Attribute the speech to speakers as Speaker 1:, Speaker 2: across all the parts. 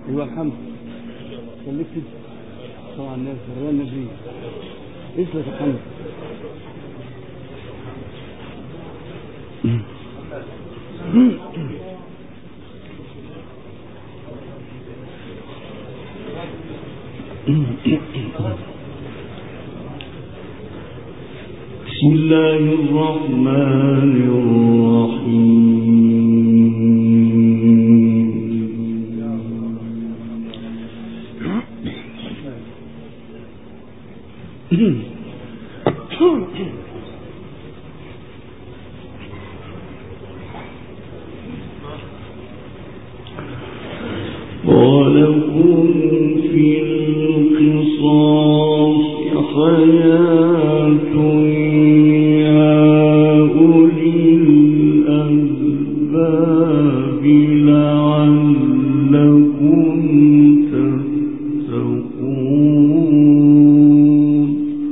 Speaker 1: ايوه الحمد خليك طبعا الناس غير النبي اسلك الحمد.
Speaker 2: بسم الله الرحمن الرحيم. ولكم في القصاص حياة يا أولي الألباب لعلكم تتقون.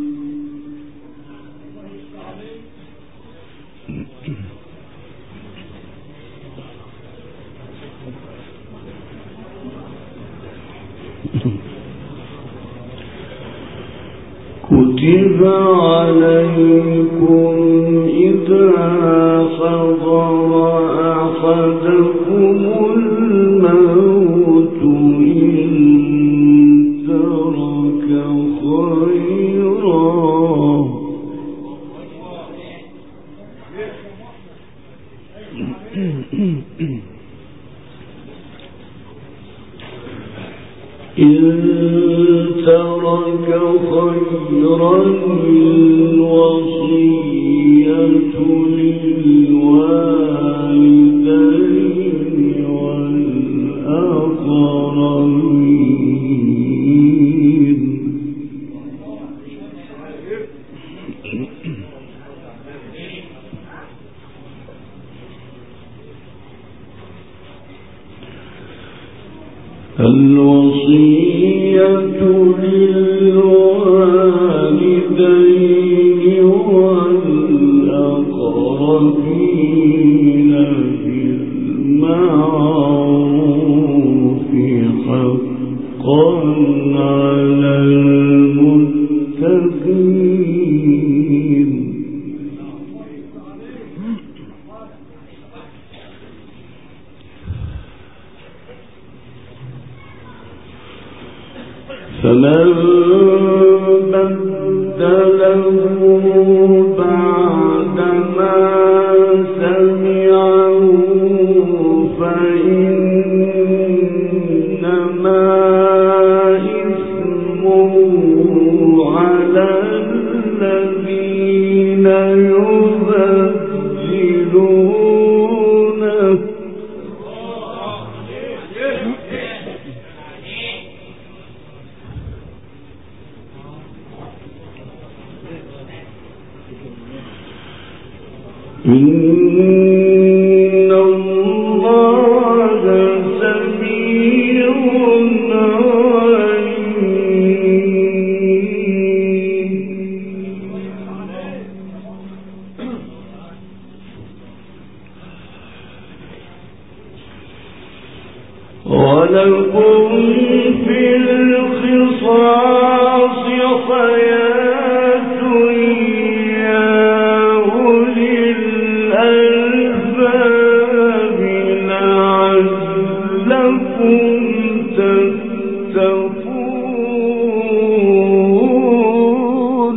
Speaker 2: كتب عليكم إذا حضر أحدكم الموت إن ترك خيرا الوصية للوالدين والأقربين. الوصية للوالدين والأقربين بالمعروف حقا على المتقين. فمن بدله بعدما سمعه فإنما إثمه على الذين يبدلونه. إن الله سميع عليم. ولكم في القصاص حياة يا أولي الألباب لعلكم تتقون.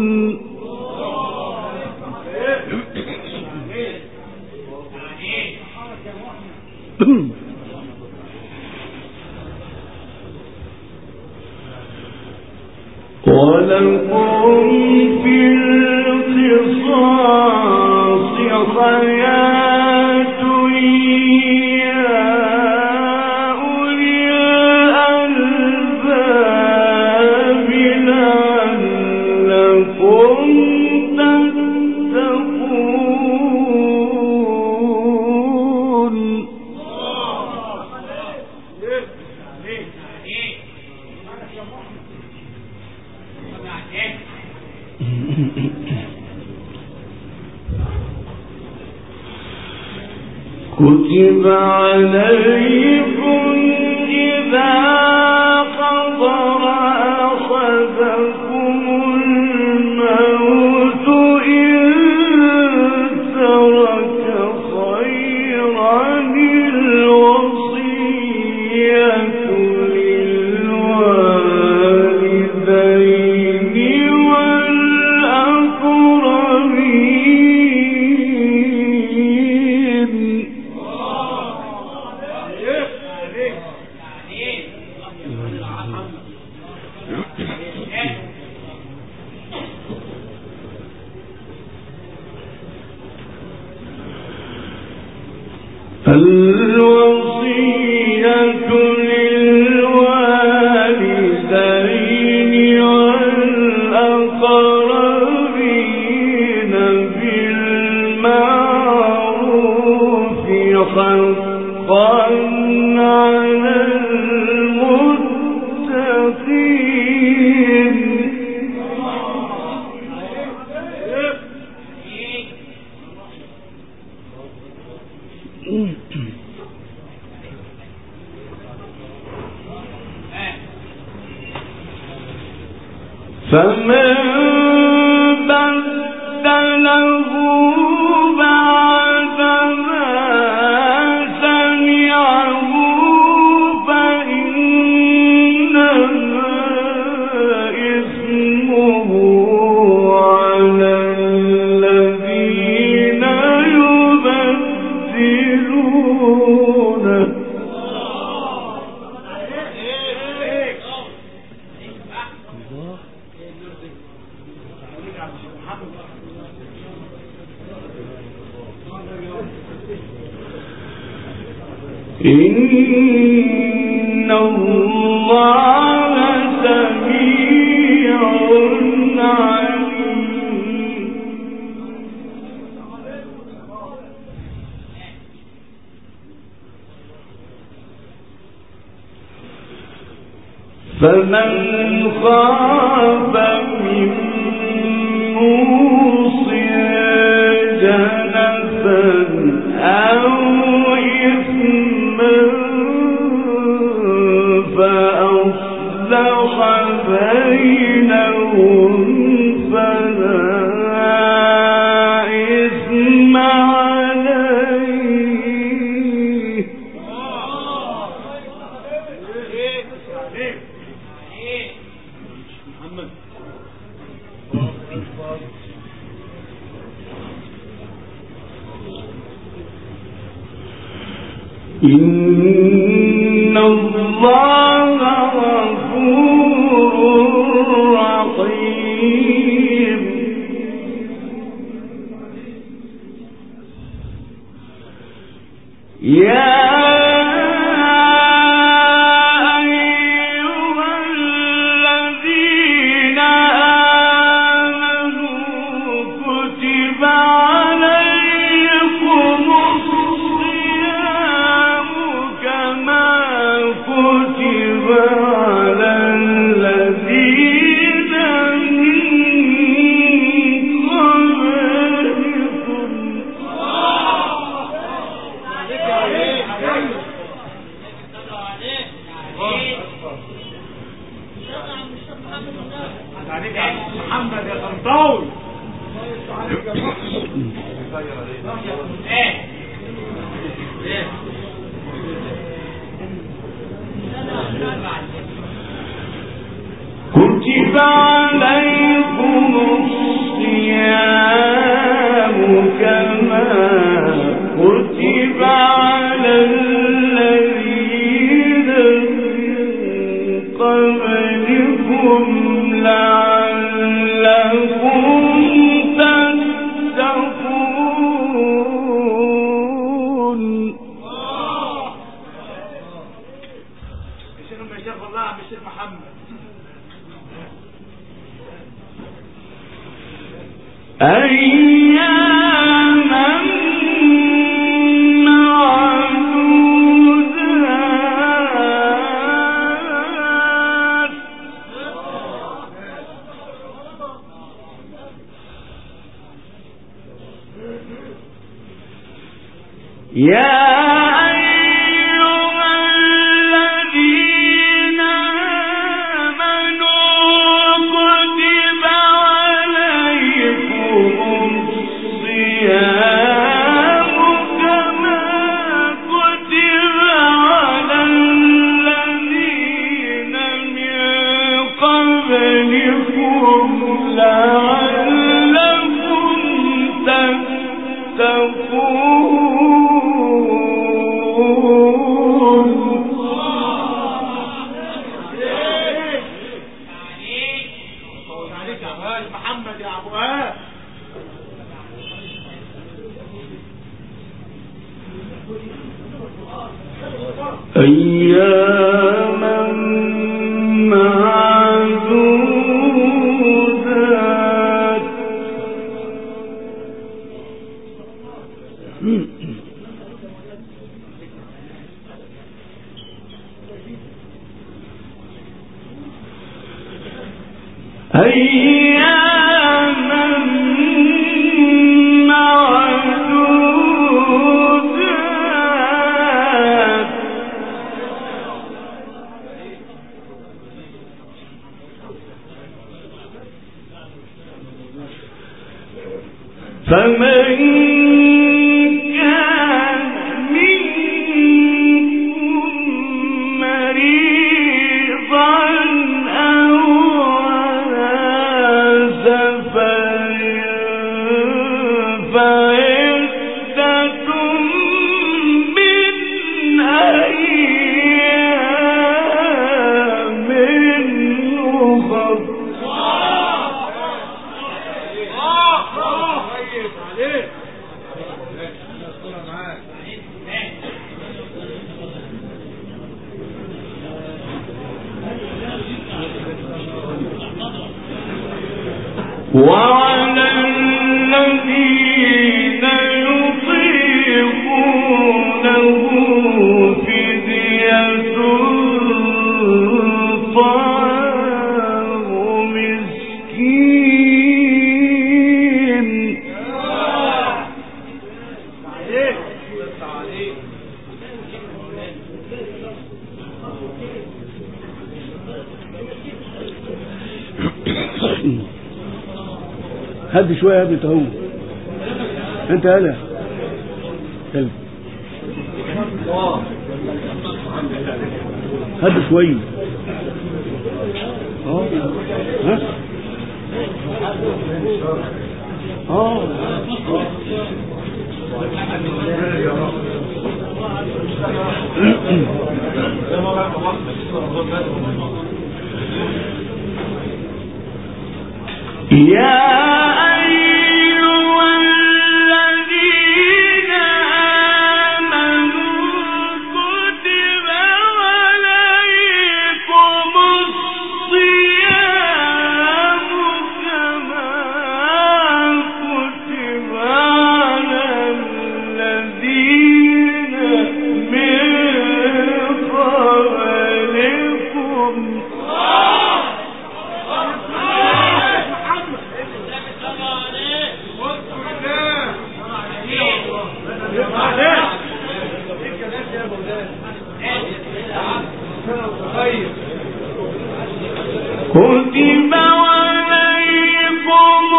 Speaker 2: ولكم في القصاص حياة يا أولي الألباب لعلكم تتقون. كتب عليكم إذا فمن بدله بعدما سمعه فإنما إثمه على الذين يبدلونه. إن الله سميع عليم. فمن خاف من موص جنفا أو إثما فأصلح بينهم فلا إثم عليه. إن الله غفور رحيم. يا أيها الذين آمنوا كتب عليكم الصيام كما كتب على الذين من قبلكم.
Speaker 1: محمد يا طنطاوي
Speaker 2: كتب عليكم الصيام كما كتب على الذين من قبلكم لعلكم تتقون.
Speaker 1: الشيخ الله عم الشيخ محمد.
Speaker 2: أياما معدودات. يا أيها الذين آمنوا كتب عليكم الصيام كما كتب على الذين من قبلكم لعلكم تتقون.
Speaker 1: محمد يا ابو آه.
Speaker 2: أياما معدودات. أياما معدودات. فمن كان منكم مريضا أو على سفر فعدة من أيام أخر. وعلى الذين يطيقونه فدية طعام مسكين.
Speaker 1: هدي شوية يا ابني تهو انت هلا كلب هدي شوية
Speaker 2: يا أيها الذين آمنوا كتب عليكم الصيام كما كتب على الذين من قبلكم كتب عليكم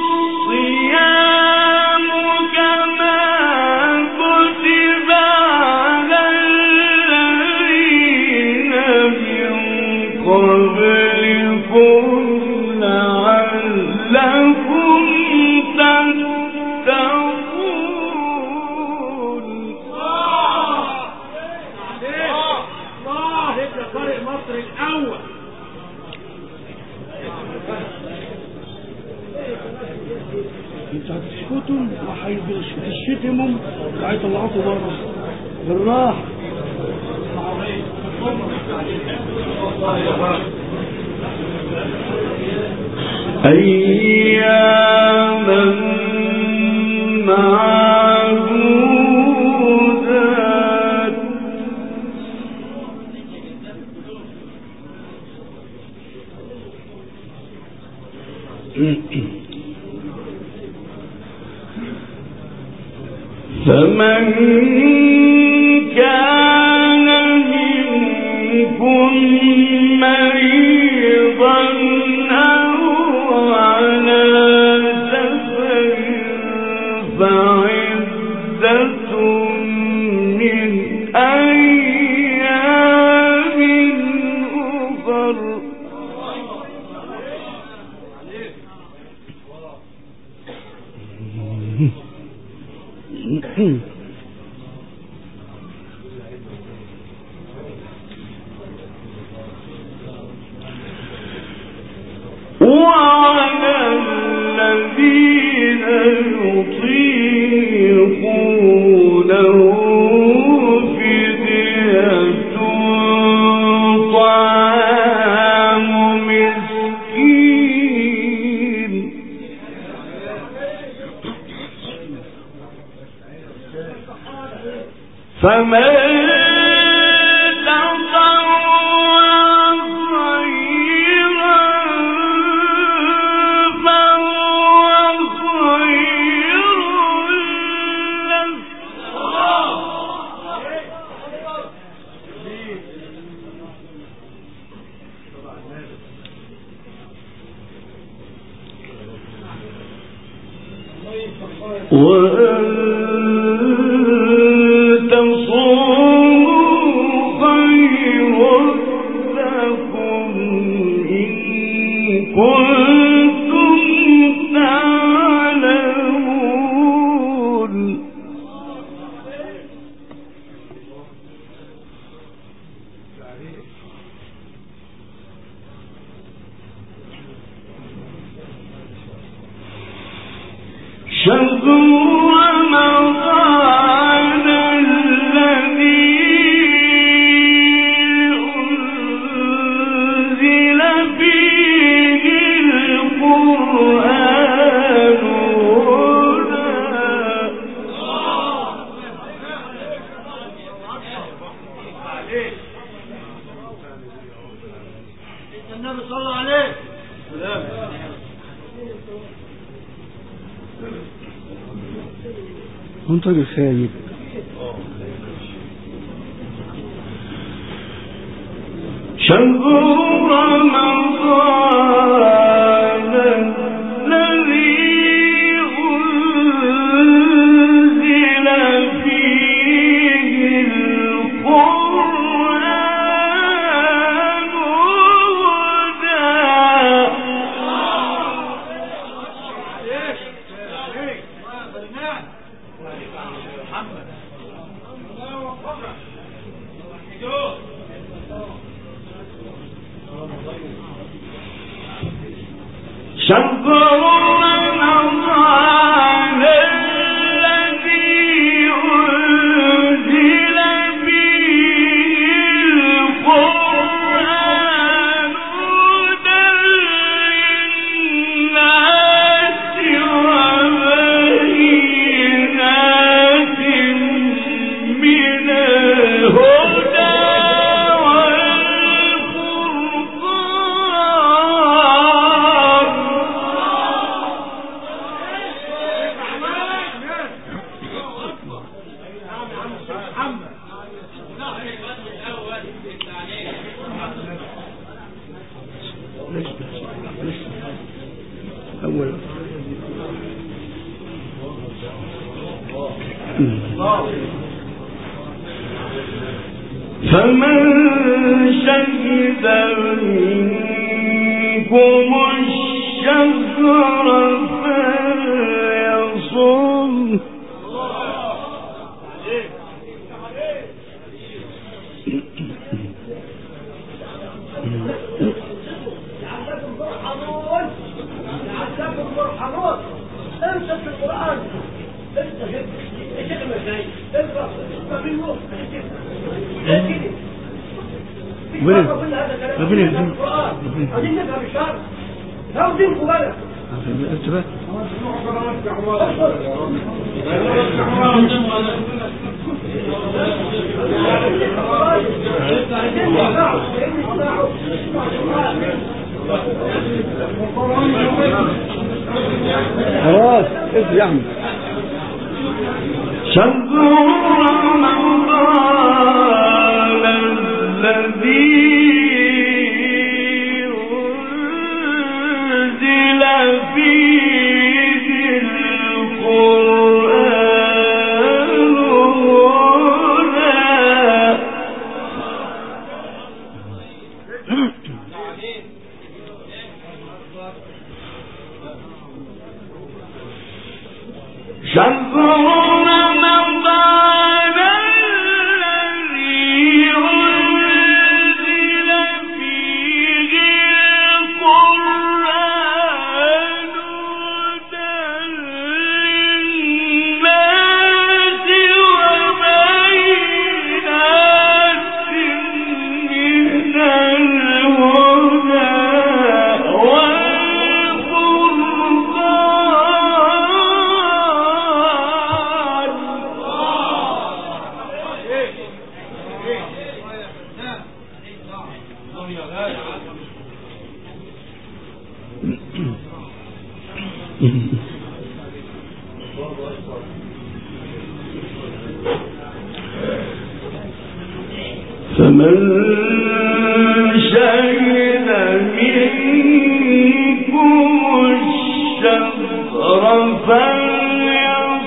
Speaker 2: الصيام كما كتب على الذين من قبلكم لعلكم تتقون. الله يبقى طارق مصر الأول.
Speaker 1: انت هتسكتوا وهيشتموا وهيطلعوكوا بره بالراحه.
Speaker 2: أياما معدودات. فمن كان منكم مريضا أو على سفر فعدة من أيام أخر. وعلى الذين يطيقونه فدية طعام مسكين. فمن
Speaker 1: منطق الخايب
Speaker 2: شهر رمضان الذي أنزل فيه القرآن شهر رمضان الذي أنزل فيه القرآن هدى للناس وبينات من الهدى فمن شهد منكم الشهر فليصم
Speaker 3: امسك القرآن انت شيخ المشايخ اقرأ منه
Speaker 1: ربنا يهديك
Speaker 3: عايزين نفهم الشرع لو دينكم بقى
Speaker 1: انتبه خلاص اسمع يا احمد
Speaker 2: شهر رمضان الذي أنزل فيه القرآن شهر رمضان الذي أنزل فيه القرآن هدى للناس وبينات من الهدى فمن شهد منكم الشهر فليصم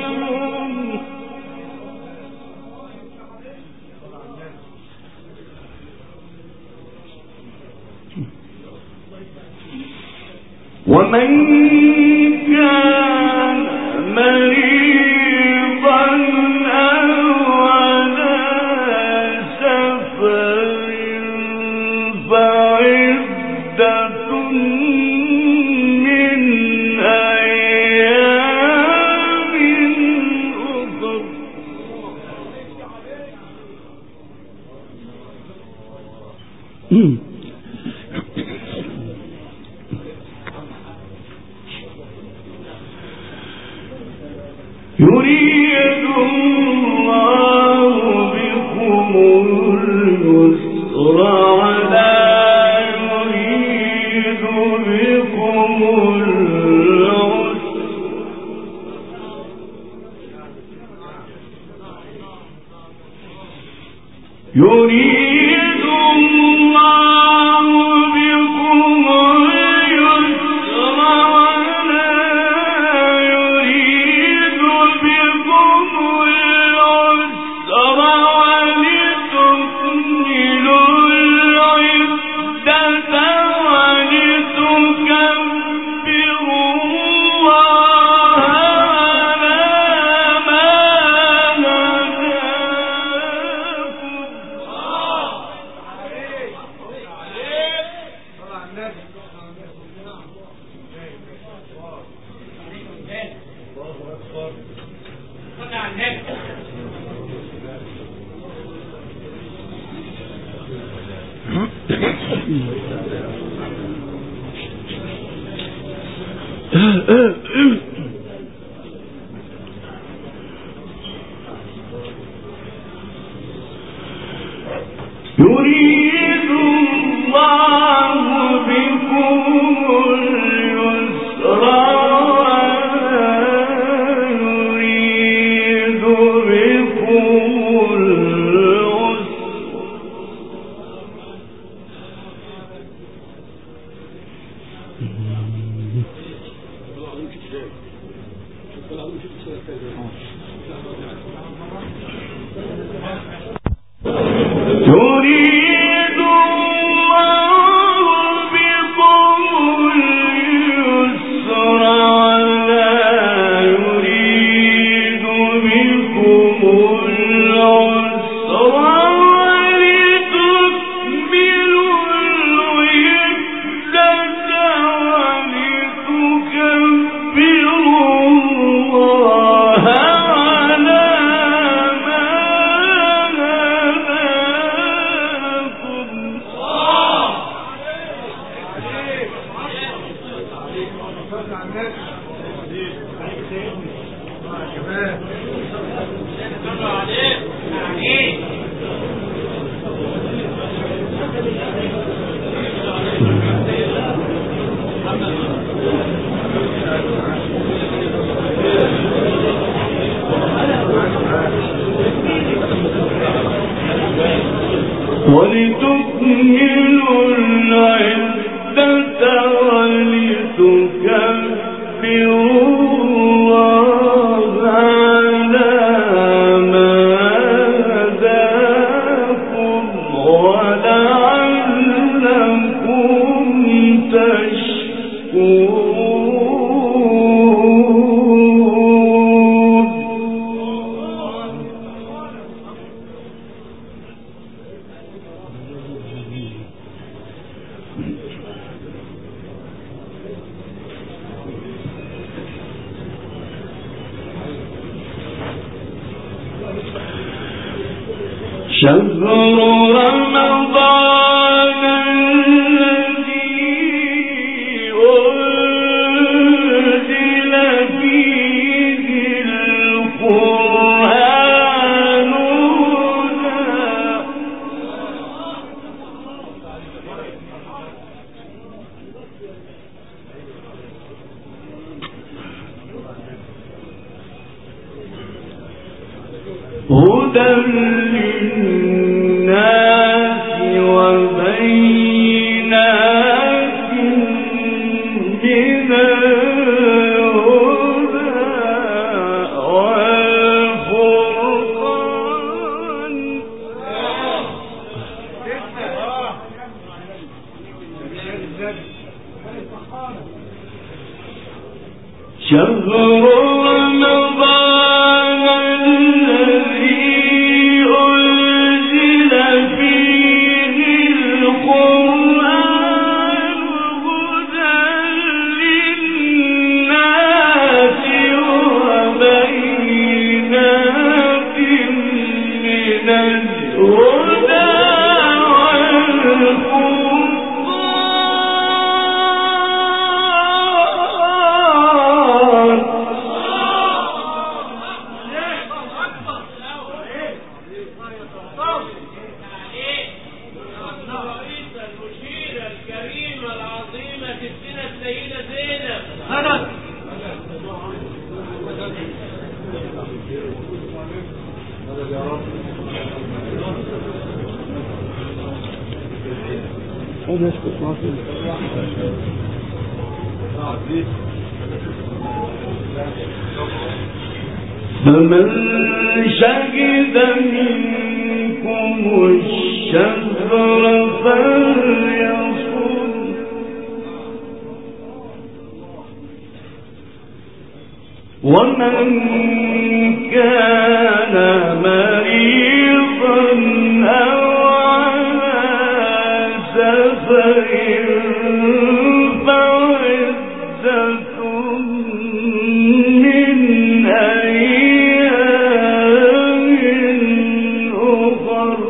Speaker 2: يريد الله بكم اليسر ولا يريد بكم العسر يريد الله بكم اليسر ولا يريد بكم العسر ولتكملوا العدة ولتكبروا الله على ما يريد الله بكم اليسر ولا يريد بكم العسر يريد الله بكم اليسر ولا يريد بكم العسر ولتكملوا العدة ولتكبروا الله على ما ولتكملوا العدة ولتكبروا الله على ما هداكم ولعلكم تشكرون شهر رمضان الذي أنزل فيه القرآن هدى للناس وبينات من الهدى والفرقان فمن شهد منكم الشهر فليصم ومن كان مريضا أو على سفر فعدة من أيام أخر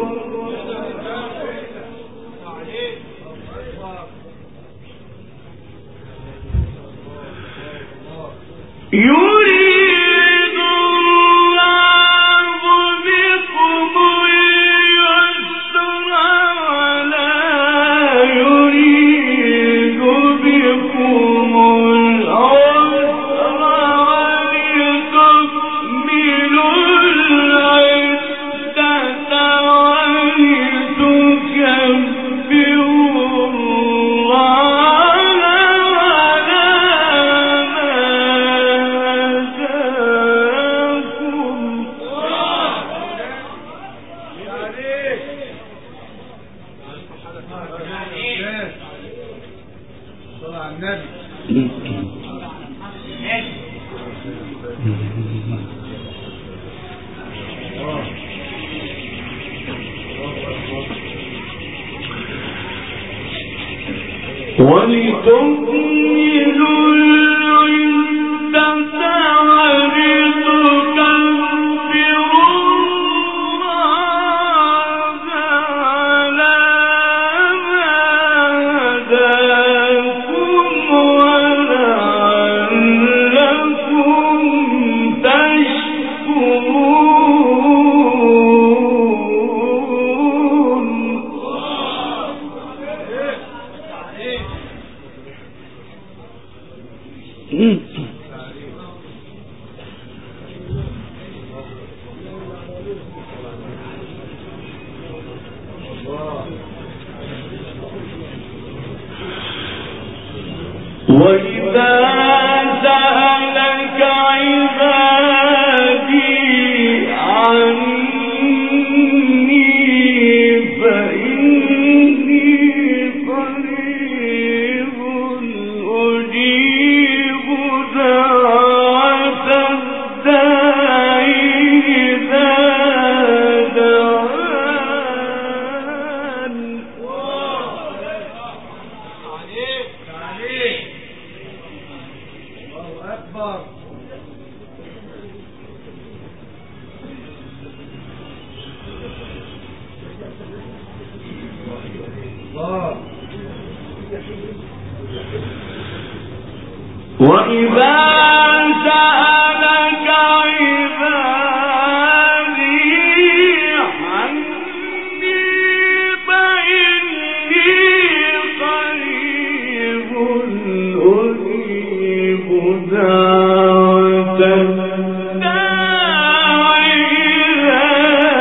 Speaker 2: يريد الله بكم اليسر ولا يريد بكم العسر ولتكملوا العدة ولتكبروا الله على ما هداكم.
Speaker 1: صلى على النبي.
Speaker 2: ولتكملوا العدة ولتكبروا الله على ما هداكم ولعلكم تشكرون. وإذا سألك عبادي عني فإني قريب أجيب دعوة الداعي إذا دعان.
Speaker 1: الله أكبر. الله.
Speaker 2: وإذا سألك عبادي عني فإني قريب أجيب دعوة الداعي إذا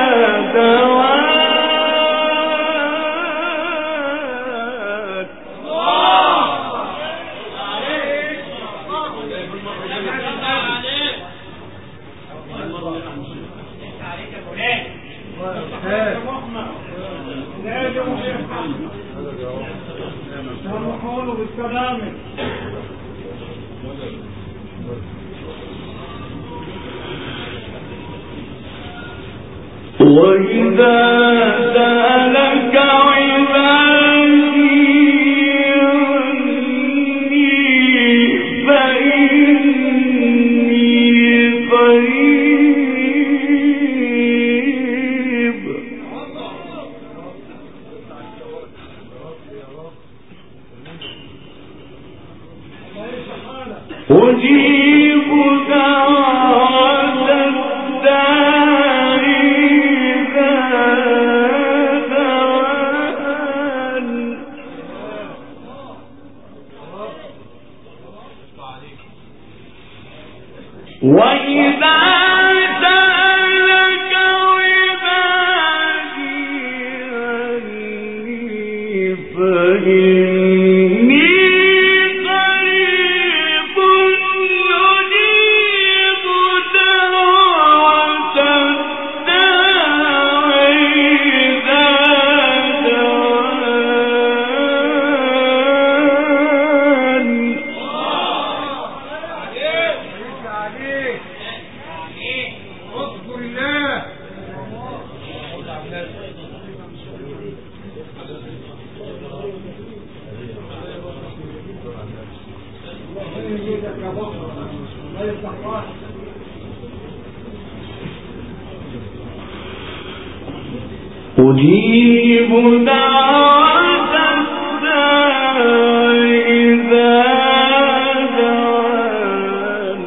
Speaker 2: دعان.
Speaker 1: بالسلامة.
Speaker 2: أجيب دعوة الداع إذا دعان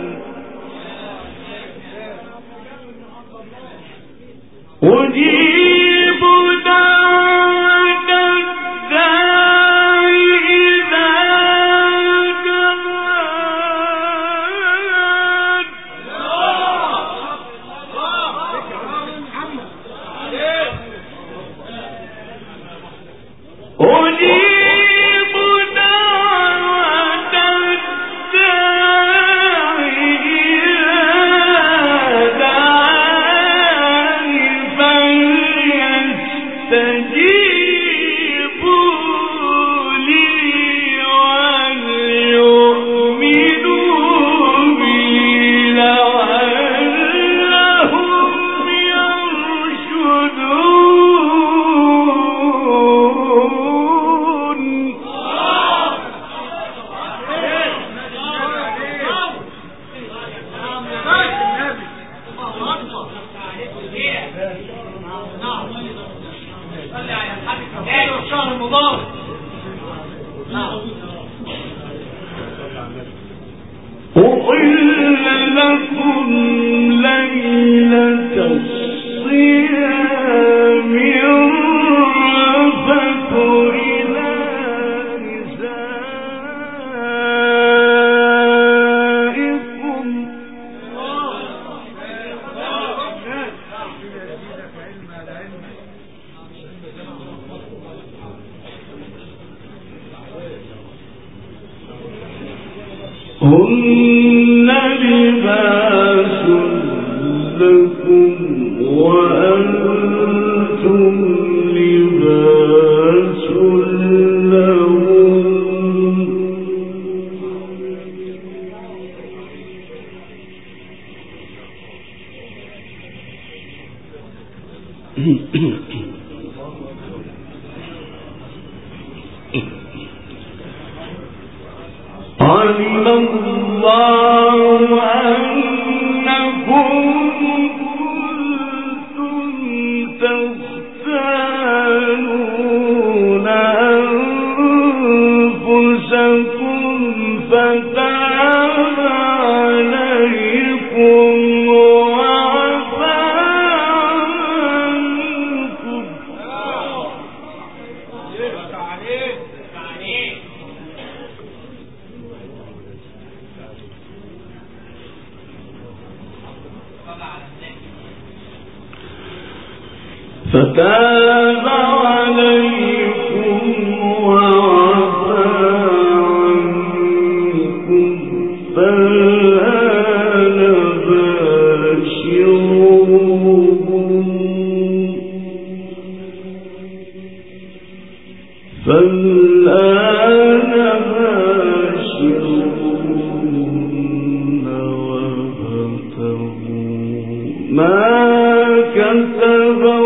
Speaker 2: أجيب دعوة الداع إذا أحل لكم ليلة الصيام الرفث إلى نسائكم هن لباس لكم وأنتم لباس لهم علم الله أنكم كنتم تختانون أنفسكم فتاب عليكم وعفى عنكم فتاب عليكم وعفى عنكم فالآن باشروهم وابتغوا ما كتب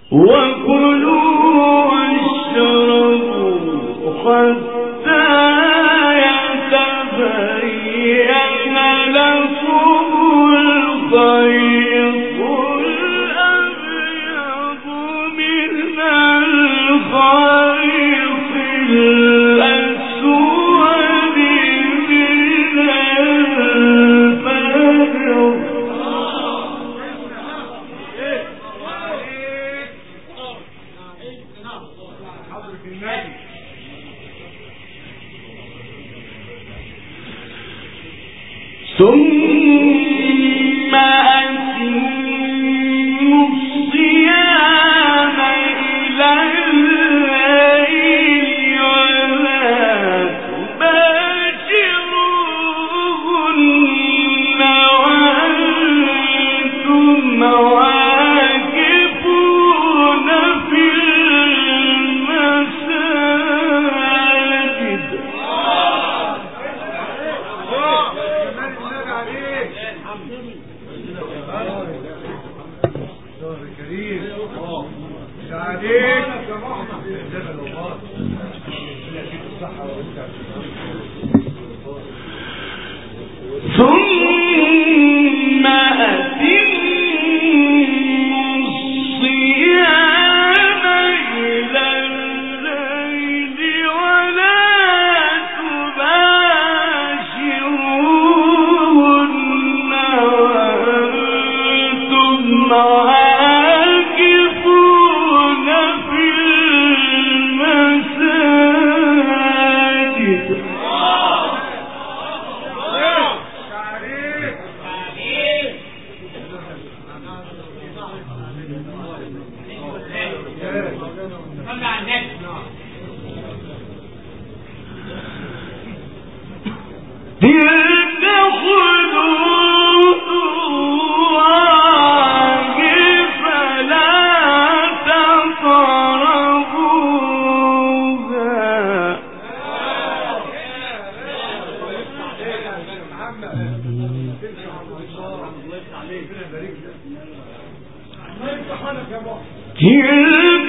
Speaker 2: تلك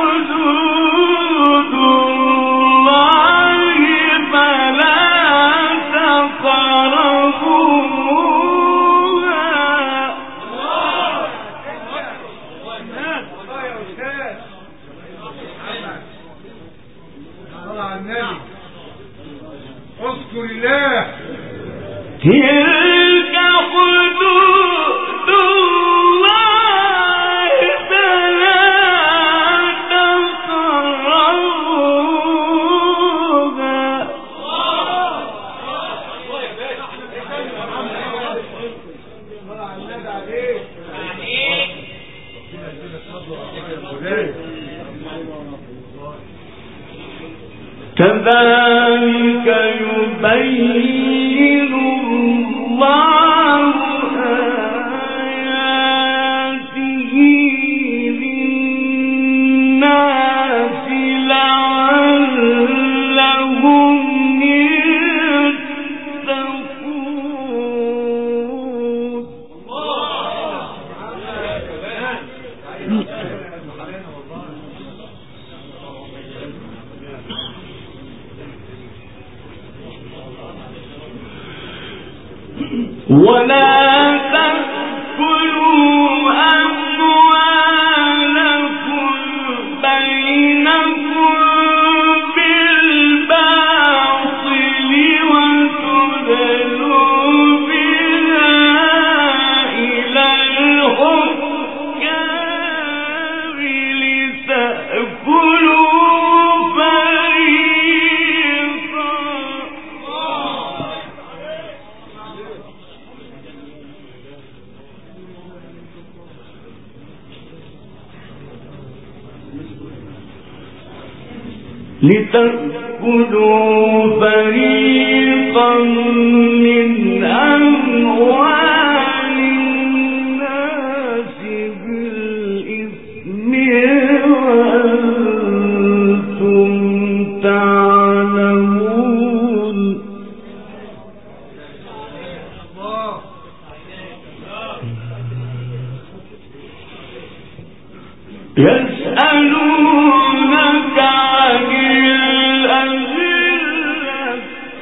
Speaker 2: حدود الله فلا تقربوها.
Speaker 1: اذكر الله.
Speaker 2: تلك حدود الله فلا تقربوها. كذلك يبين الله آياته للناس لعلهم يتقون. ولا تأكلوا أموالكم بينكم بالباطل وتدلوا بها إلى الحكام لتأكلوا فريقا من أموال الناس بالإثم وأنتم تعلمون. يسألونك عن الأهلة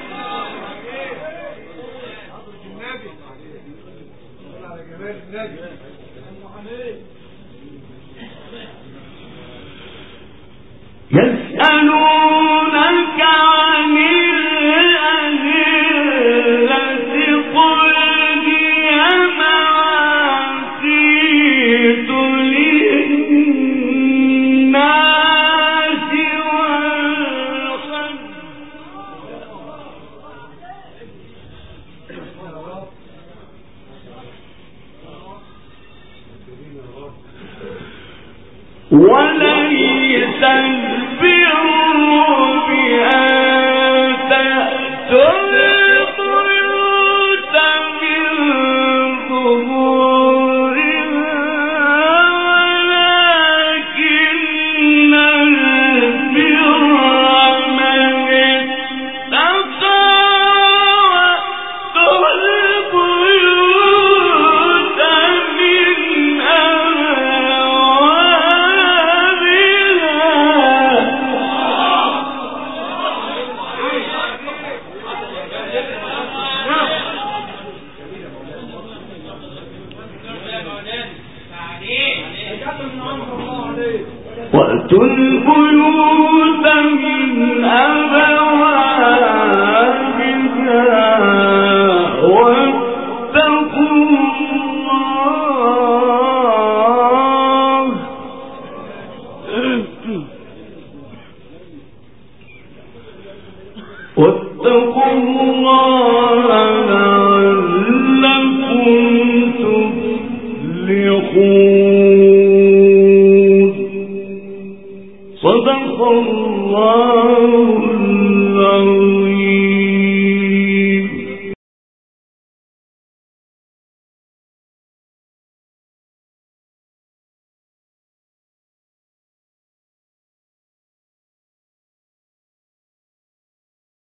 Speaker 2: يسألونك عن الأهلة قل هي مواقيت للناس والحج وليس البر بأن تأتوا البيوت من ظهورها ولكن البر من اتقى وأتوا البيوت من وأتوا البيوت من أبوابها واتقوا الله واتقوا الله لعلكم تفلحون صدق الله